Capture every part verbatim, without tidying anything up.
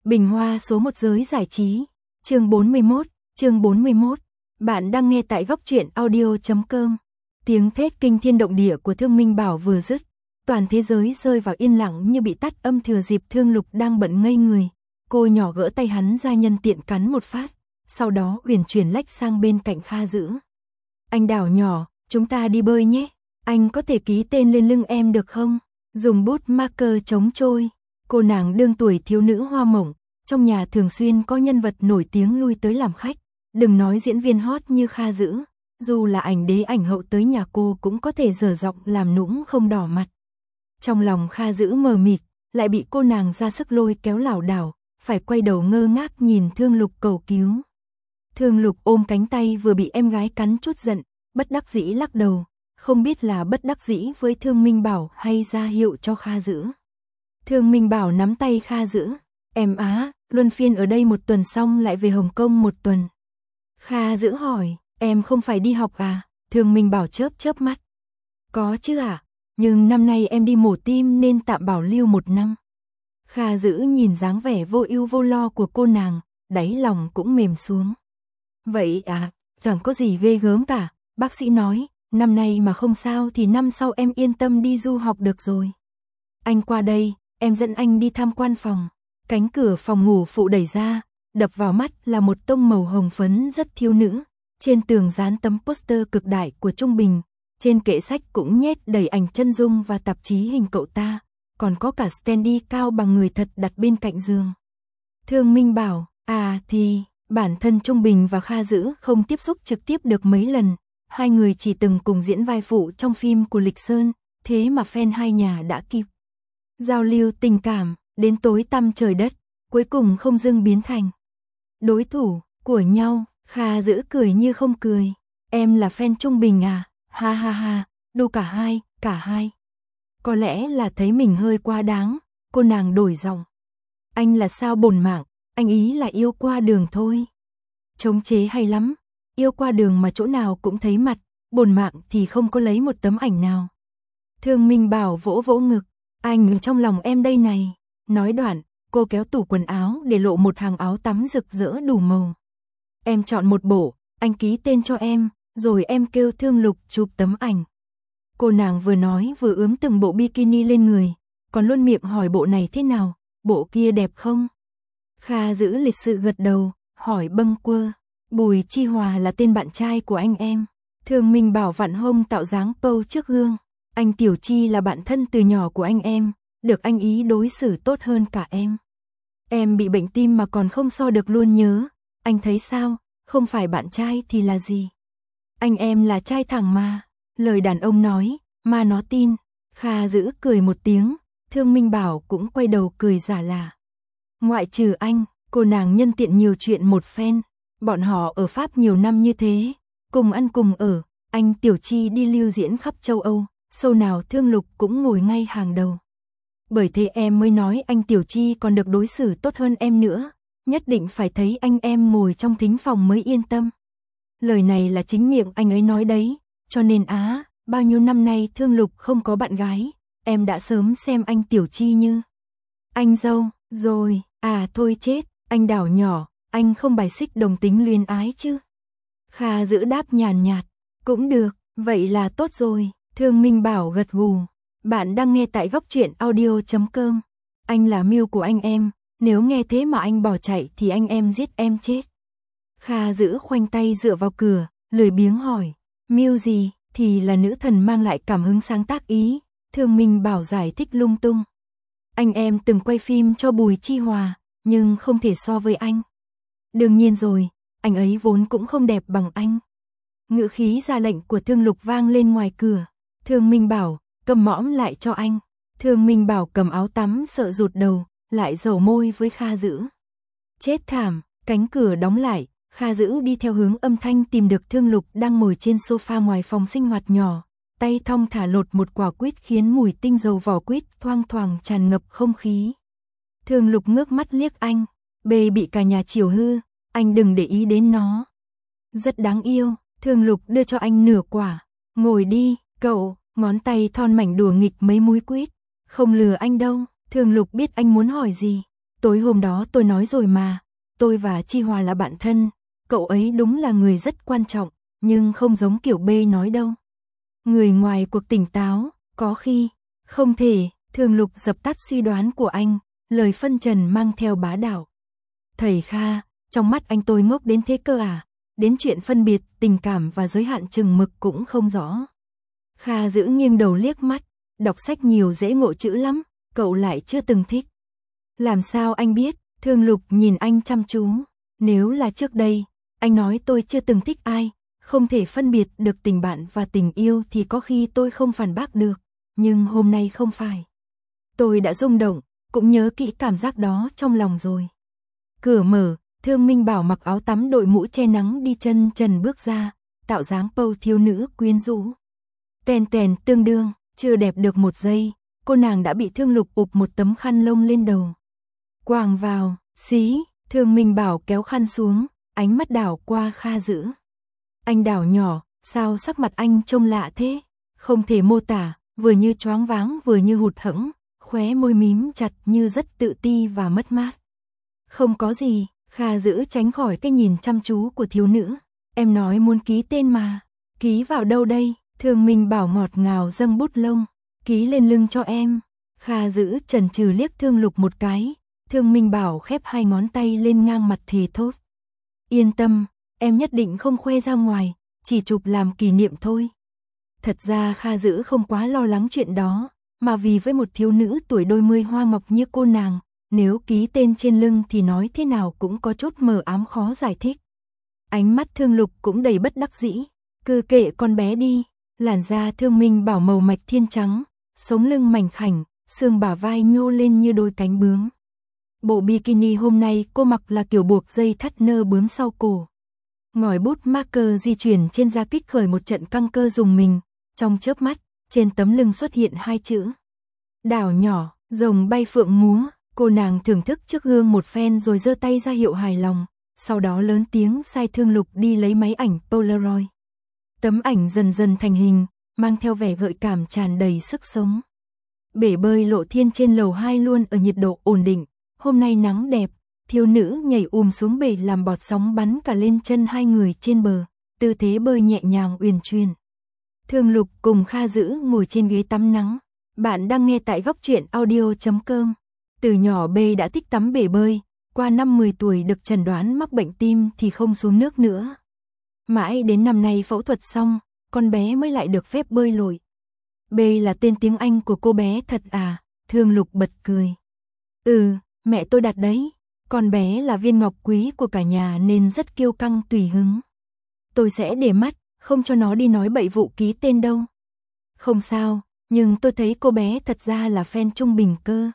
Bình Hoa số một giới giải trí, chương bốn mươi mốt, chương bốn mươi mốt. Bạn đang nghe tại góc truyện audio chấm com. Tiếng thét kinh thiên động địa của Thương Minh Bảo vừa dứt, toàn thế giới rơi vào yên lặng như bị tắt âm thừa dịp Thương Lục đang bận ngây người. Cô nhỏ gỡ tay hắn ra nhân tiện cắn một phát, sau đó uyển chuyển lách sang bên cạnh Kha Dữ. Anh Đào nhỏ, chúng ta đi bơi nhé, anh có thể ký tên lên lưng em được không? Dùng bút marker chống trôi. Cô nàng đương tuổi thiếu nữ hoa mộng, trong nhà thường xuyên có nhân vật nổi tiếng lui tới làm khách, đừng nói diễn viên hot như Kha Dữ, dù là ảnh đế ảnh hậu tới nhà cô cũng có thể dở giọng làm nũng không đỏ mặt. Trong lòng Kha Dữ mờ mịt, lại bị cô nàng ra sức lôi kéo lảo đảo, phải quay đầu ngơ ngác nhìn Thương Lục cầu cứu. Thương Lục ôm cánh tay vừa bị em gái cắn chút giận, bất đắc dĩ lắc đầu, không biết là bất đắc dĩ với Thương Minh Bảo hay ra hiệu cho Kha Dữ. Thương Minh Bảo nắm tay Kha Dữ, em á, luân phiên ở đây một tuần xong lại về Hồng Kông một tuần. Kha Dữ hỏi, em không phải đi học à? Thương Minh Bảo chớp chớp mắt. Có chứ ạ, à? Nhưng năm nay em đi mổ tim nên tạm bảo lưu một năm. Kha Dữ nhìn dáng vẻ vô ưu vô lo của cô nàng, đáy lòng cũng mềm xuống. Vậy à, chẳng có gì ghê gớm cả, bác sĩ nói, năm nay mà không sao thì năm sau em yên tâm đi du học được rồi. Anh qua đây, em dẫn anh đi tham quan phòng. Cánh cửa phòng ngủ phụ đẩy ra, đập vào mắt là một tông màu hồng phấn rất thiếu nữ. Trên tường dán tấm poster cực đại của Trung Bình, trên kệ sách cũng nhét đầy ảnh chân dung và tạp chí hình cậu ta, còn có cả standee cao bằng người thật đặt bên cạnh giường. Thương Minh Bảo, à thì, bản thân Trung Bình và Kha Dữ không tiếp xúc trực tiếp được mấy lần, hai người chỉ từng cùng diễn vai phụ trong phim của Lịch Sơn, thế mà fan hai nhà đã kịp giao lưu tình cảm, đến tối tăm trời đất, cuối cùng không dưng biến thành đối thủ của nhau. Kha Dữ cười như không cười, em là fan Trung Bình à, ha ha ha, đu cả hai, cả hai. Có lẽ là thấy mình hơi quá đáng, cô nàng đổi giọng. Anh là sao bổn mạng, anh ý là yêu qua đường thôi. Chống chế hay lắm, yêu qua đường mà chỗ nào cũng thấy mặt, bổn mạng thì không có lấy một tấm ảnh nào. Thương Minh Bảo vỗ vỗ ngực, anh trong lòng em đây này. Nói đoạn, cô kéo tủ quần áo để lộ một hàng áo tắm rực rỡ đủ màu. Em chọn một bộ, anh ký tên cho em, rồi em kêu Thương Lục chụp tấm ảnh. Cô nàng vừa nói vừa ướm từng bộ bikini lên người, còn luôn miệng hỏi bộ này thế nào, bộ kia đẹp không? Kha Dữ lịch sự gật đầu, hỏi bâng quơ. Bùi Chi Hòa là tên bạn trai của anh em. Thương Minh Bảo vặn hông tạo dáng pose trước gương. Anh Tiểu Chi là bạn thân từ nhỏ của anh em, được anh ý đối xử tốt hơn cả em. Em bị bệnh tim mà còn không so được luôn nhớ. Anh thấy sao, không phải bạn trai thì là gì? Anh em là trai thẳng mà. Lời đàn ông nói, mà nó tin. Kha Dữ cười một tiếng, Thương Minh Bảo cũng quay đầu cười giả lả. Ngoại trừ anh, cô nàng nhân tiện nhiều chuyện một phen. Bọn họ ở Pháp nhiều năm như thế, cùng ăn cùng ở, anh Tiểu Chi đi lưu diễn khắp châu Âu, show nào Thương Lục cũng ngồi ngay hàng đầu. Bởi thế em mới nói anh Tiểu Chi còn được đối xử tốt hơn em nữa, nhất định phải thấy anh em ngồi trong thính phòng mới yên tâm. Lời này là chính miệng anh ấy nói đấy, cho nên á, bao nhiêu năm nay Thương Lục không có bạn gái, em đã sớm xem anh Tiểu Chi như anh dâu, rồi, à thôi chết, anh Đào nhỏ, anh không bài xích đồng tính luyến ái chứ? Kha Dữ đáp nhàn nhạt, cũng được, vậy là tốt rồi. Thương Minh Bảo gật gù. Bạn đang nghe tại góc truyện audio chấm com. Anh là mưu của anh em, nếu nghe thế mà anh bỏ chạy thì anh em giết em chết. Kha Dữ khoanh tay dựa vào cửa, lười biếng hỏi, mưu gì? Thì là nữ thần mang lại cảm hứng sáng tác ý. Thương Minh Bảo giải thích lung tung. Anh em từng quay phim cho Bùi Chi Hòa, nhưng không thể so với anh. Đương nhiên rồi, anh ấy vốn cũng không đẹp bằng anh. Ngữ khí ra lệnh của Thương Lục vang lên ngoài cửa. Thương Minh Bảo, cầm mõm lại cho anh. Thương Minh Bảo cầm áo tắm sợ rụt đầu, lại dầu môi với Kha Dữ. Chết thảm, cánh cửa đóng lại, Kha Dữ đi theo hướng âm thanh tìm được Thương Lục đang ngồi trên sofa ngoài phòng sinh hoạt nhỏ. Tay thong thả lột một quả quýt khiến mùi tinh dầu vỏ quýt thoang thoảng tràn ngập không khí. Thương Lục ngước mắt liếc anh, bê bị cả nhà chiều hư, anh đừng để ý đến nó. Rất đáng yêu, Thương Lục đưa cho anh nửa quả. Ngồi đi, cậu, ngón tay thon mảnh đùa nghịch mấy múi quýt. Không lừa anh đâu, Thương Lục biết anh muốn hỏi gì. Tối hôm đó tôi nói rồi mà, tôi và Chi Hòa là bạn thân, cậu ấy đúng là người rất quan trọng, nhưng không giống kiểu B nói đâu. Người ngoài cuộc tỉnh táo, có khi, không thể, Thường Lục dập tắt suy đoán của anh, lời phân trần mang theo bá đạo. Thầy Kha, trong mắt anh tôi ngốc đến thế cơ à, đến chuyện phân biệt, tình cảm và giới hạn chừng mực cũng không rõ. Kha giữ nghiêng đầu liếc mắt, đọc sách nhiều dễ ngộ chữ lắm, cậu lại chưa từng thích. Làm sao anh biết? Thường Lục nhìn anh chăm chú. Nếu là trước đây, anh nói tôi chưa từng thích ai, không thể phân biệt được tình bạn và tình yêu thì có khi tôi không phản bác được, nhưng hôm nay không phải. Tôi đã rung động, cũng nhớ kỹ cảm giác đó trong lòng rồi. Cửa mở, Thương Minh Bảo mặc áo tắm đội mũ che nắng đi chân trần bước ra, tạo dáng pâu thiếu nữ quyến rũ. Tèn tèn tương đương, chưa đẹp được một giây, cô nàng đã bị Thương Lục ụp một tấm khăn lông lên đầu. Quàng vào, xí, Thương Minh Bảo kéo khăn xuống, ánh mắt đảo qua Kha Dữ. Anh đảo nhỏ, sao sắc mặt anh trông lạ thế? Không thể mô tả, vừa như choáng váng vừa như hụt hẫng, khóe môi mím chặt như rất tự ti và mất mát. Không có gì, Kha Dữ tránh khỏi cái nhìn chăm chú của thiếu nữ. Em nói muốn ký tên mà. Ký vào đâu đây? Thương Minh Bảo ngọt ngào dâng bút lông. Ký lên lưng cho em. Kha Dữ chần chừ liếc Thương Lục một cái. Thương Minh Bảo khép hai ngón tay lên ngang mặt thì thốt. Yên tâm, em nhất định không khoe ra ngoài, chỉ chụp làm kỷ niệm thôi. Thật ra Kha Dữ không quá lo lắng chuyện đó, mà vì với một thiếu nữ tuổi đôi mươi hoa ngọc như cô nàng, nếu ký tên trên lưng thì nói thế nào cũng có chút mờ ám khó giải thích. Ánh mắt Thương Lục cũng đầy bất đắc dĩ, cứ kệ con bé đi, làn da Thương Minh Bảo màu mạch thiên trắng, sống lưng mảnh khảnh, xương bả vai nhô lên như đôi cánh bướm. Bộ bikini hôm nay cô mặc là kiểu buộc dây thắt nơ bướm sau cổ. Ngòi bút marker di chuyển trên da kích khởi một trận căng cơ dùng mình, trong chớp mắt, trên tấm lưng xuất hiện hai chữ. Đảo nhỏ, rồng bay phượng múa, cô nàng thưởng thức trước gương một phen rồi giơ tay ra hiệu hài lòng, sau đó lớn tiếng sai Thương Lục đi lấy máy ảnh Polaroid. Tấm ảnh dần dần thành hình, mang theo vẻ gợi cảm tràn đầy sức sống. Bể bơi Lộ Thiên trên lầu hai luôn ở nhiệt độ ổn định, hôm nay nắng đẹp, thiếu nữ nhảy ùm xuống bể làm bọt sóng bắn cả lên chân hai người trên bờ, tư thế bơi nhẹ nhàng uyển chuyển. Thương Lục cùng Kha Dữ ngồi trên ghế tắm nắng. Bạn đang nghe tại góc truyện audio chấm com. Từ nhỏ B đã thích tắm bể bơi, qua năm mười tuổi được chẩn đoán mắc bệnh tim thì không xuống nước nữa. Mãi đến năm nay phẫu thuật xong, con bé mới lại được phép bơi lội. B là tên tiếng Anh của cô bé thật à? Thương Lục bật cười. Ừ, mẹ tôi đặt đấy. Con bé là viên ngọc quý của cả nhà nên rất kiêu căng tùy hứng. Tôi sẽ để mắt, không cho nó đi nói bậy vụ ký tên đâu. Không sao, nhưng tôi thấy cô bé thật ra là fan trung bình cơ.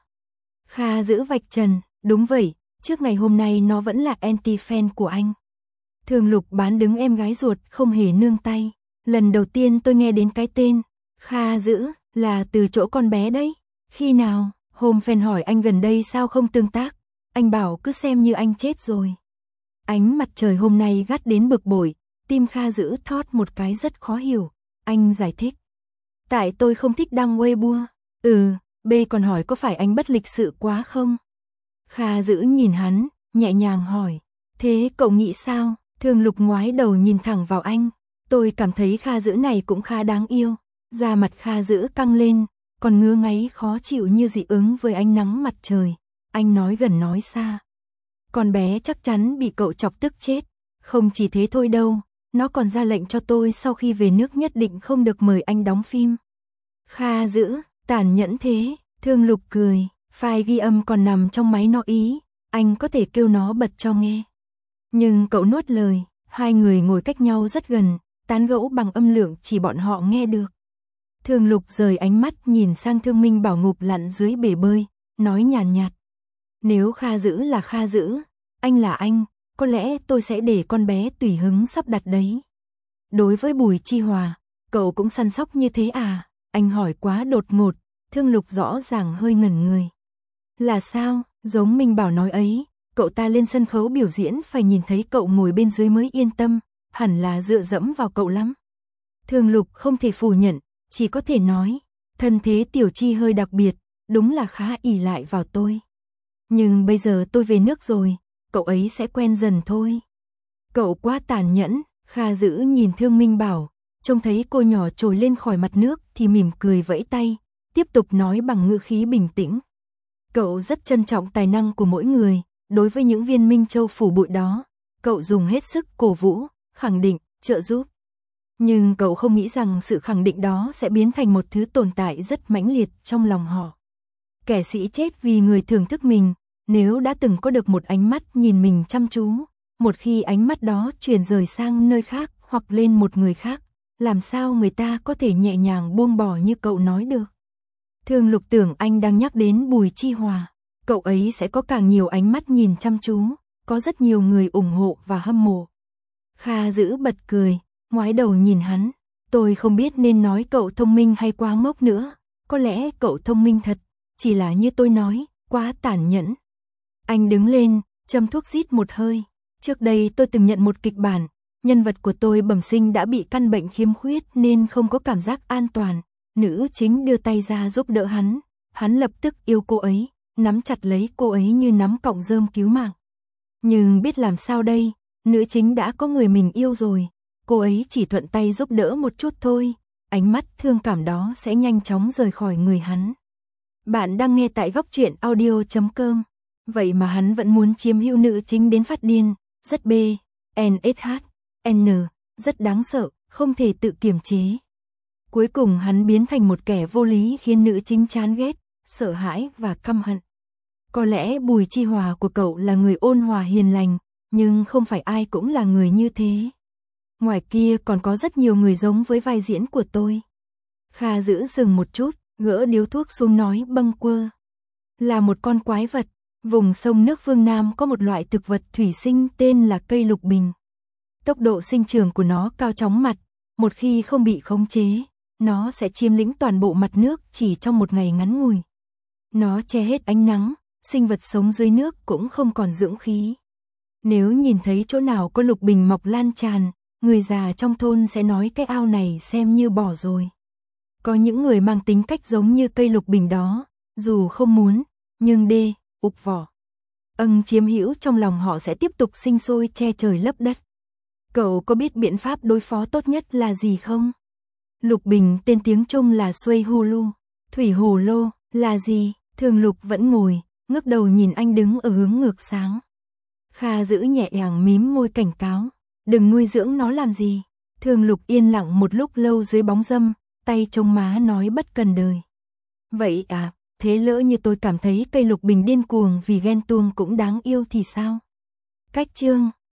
Kha Dữ vạch trần, đúng vậy, trước ngày hôm nay nó vẫn là anti-fan của anh. Thường Lục bán đứng em gái ruột không hề nương tay. Lần đầu tiên tôi nghe đến cái tên Kha Dữ là từ chỗ con bé đấy. Khi nào? Hôm fan hỏi anh gần đây sao không tương tác. Anh bảo cứ xem như anh chết rồi. Ánh mặt trời hôm nay gắt đến bực bội, tim Kha Dữ thót một cái rất khó hiểu. Anh giải thích. Tại tôi không thích đăng Weibo. Ừ, B còn hỏi có phải anh bất lịch sự quá không? Kha Dữ nhìn hắn, nhẹ nhàng hỏi. Thế cậu nghĩ sao? Thường Lục ngoái đầu nhìn thẳng vào anh. Tôi cảm thấy Kha Dữ này cũng khá đáng yêu. Da mặt Kha Dữ căng lên, còn ngứa ngáy khó chịu như dị ứng với ánh nắng mặt trời. Anh nói gần nói xa. Con bé chắc chắn bị cậu chọc tức chết. Không chỉ thế thôi đâu, nó còn ra lệnh cho tôi sau khi về nước nhất định không được mời anh đóng phim. Kha Dữ, tàn nhẫn thế. Thương Lục cười, file ghi âm còn nằm trong máy nó ý, anh có thể kêu nó bật cho nghe. Nhưng cậu nuốt lời, hai người ngồi cách nhau rất gần, tán gẫu bằng âm lượng chỉ bọn họ nghe được. Thương Lục rời ánh mắt nhìn sang Thương Minh Bảo ngụp lặn dưới bể bơi, nói nhàn nhạt, nhạt. Nếu Kha Dữ là Kha Dữ, anh là anh, có lẽ tôi sẽ để con bé tùy hứng sắp đặt đấy. Đối với Bùi Chi Hòa, cậu cũng săn sóc như thế à? Anh hỏi quá đột ngột, Thương Lục rõ ràng hơi ngẩn người. Là sao? Giống Minh Bảo nói ấy, cậu ta lên sân khấu biểu diễn phải nhìn thấy cậu ngồi bên dưới mới yên tâm, hẳn là dựa dẫm vào cậu lắm. Thương Lục không thể phủ nhận, chỉ có thể nói, thân thế Tiểu Chi hơi đặc biệt, đúng là khá ỷ lại vào tôi. Nhưng bây giờ tôi về nước rồi, cậu ấy sẽ quen dần thôi. Cậu quá tàn nhẫn, Kha Dữ nhìn Thương Minh Bảo, trông thấy cô nhỏ trồi lên khỏi mặt nước thì mỉm cười vẫy tay, tiếp tục nói bằng ngữ khí bình tĩnh. Cậu rất trân trọng tài năng của mỗi người, đối với những viên minh châu phủ bụi đó, cậu dùng hết sức cổ vũ, khẳng định, trợ giúp. Nhưng cậu không nghĩ rằng sự khẳng định đó sẽ biến thành một thứ tồn tại rất mãnh liệt trong lòng họ. Kẻ sĩ chết vì người thưởng thức mình, nếu đã từng có được một ánh mắt nhìn mình chăm chú, một khi ánh mắt đó chuyển rời sang nơi khác hoặc lên một người khác, làm sao người ta có thể nhẹ nhàng buông bỏ như cậu nói được. Thương Lục tưởng anh đang nhắc đến Bùi Chi Hòa, cậu ấy sẽ có càng nhiều ánh mắt nhìn chăm chú, có rất nhiều người ủng hộ và hâm mộ. Kha Dữ bật cười, ngoái đầu nhìn hắn, tôi không biết nên nói cậu thông minh hay quá ngốc nữa, có lẽ cậu thông minh thật, chỉ là như tôi nói, quá tàn nhẫn. Anh đứng lên, châm thuốc rít một hơi, trước đây tôi từng nhận một kịch bản, nhân vật của tôi bẩm sinh đã bị căn bệnh khiếm khuyết nên không có cảm giác an toàn, nữ chính đưa tay ra giúp đỡ hắn, hắn lập tức yêu cô ấy, nắm chặt lấy cô ấy như nắm cọng rơm cứu mạng. Nhưng biết làm sao đây, nữ chính đã có người mình yêu rồi, cô ấy chỉ thuận tay giúp đỡ một chút thôi, ánh mắt thương cảm đó sẽ nhanh chóng rời khỏi người hắn. Bạn đang nghe tại góc truyện audio chấm com. Vậy mà hắn vẫn muốn chiếm hữu nữ chính đến phát điên, rất B, N S H, N, rất đáng sợ, không thể tự kiềm chế. Cuối cùng hắn biến thành một kẻ vô lý khiến nữ chính chán ghét, sợ hãi và căm hận. Có lẽ Bùi Chi Hòa của cậu là người ôn hòa hiền lành, nhưng không phải ai cũng là người như thế. Ngoài kia còn có rất nhiều người giống với vai diễn của tôi. Kha Dữ dừng một chút, gỡ điếu thuốc xuống nói bâng quơ. Là một con quái vật, vùng sông nước phương Nam có một loại thực vật thủy sinh tên là cây lục bình. Tốc độ sinh trưởng của nó cao chóng mặt, một khi không bị khống chế, nó sẽ chiếm lĩnh toàn bộ mặt nước chỉ trong một ngày ngắn ngủi. Nó che hết ánh nắng, sinh vật sống dưới nước cũng không còn dưỡng khí. Nếu nhìn thấy chỗ nào có lục bình mọc lan tràn, người già trong thôn sẽ nói cái ao này xem như bỏ rồi. Có những người mang tính cách giống như cây lục bình đó, dù không muốn, nhưng đê, ục vỏ. Âng chiếm hữu trong lòng họ sẽ tiếp tục sinh sôi che trời lấp đất. Cậu có biết biện pháp đối phó tốt nhất là gì không? Lục bình tên tiếng Trung là Xuây Hu Lu, thủy hồ lô, là gì? Thường Lục vẫn ngồi, ngước đầu nhìn anh đứng ở hướng ngược sáng. Kha Dữ nhẹ nhàng mím môi cảnh cáo, đừng nuôi dưỡng nó làm gì. Thường Lục yên lặng một lúc lâu dưới bóng râm, tay chống má nói bất cần đời. Vậy à, thế lỡ như tôi cảm thấy cây lục bình điên cuồng vì ghen tuông cũng đáng yêu thì sao? Cách chương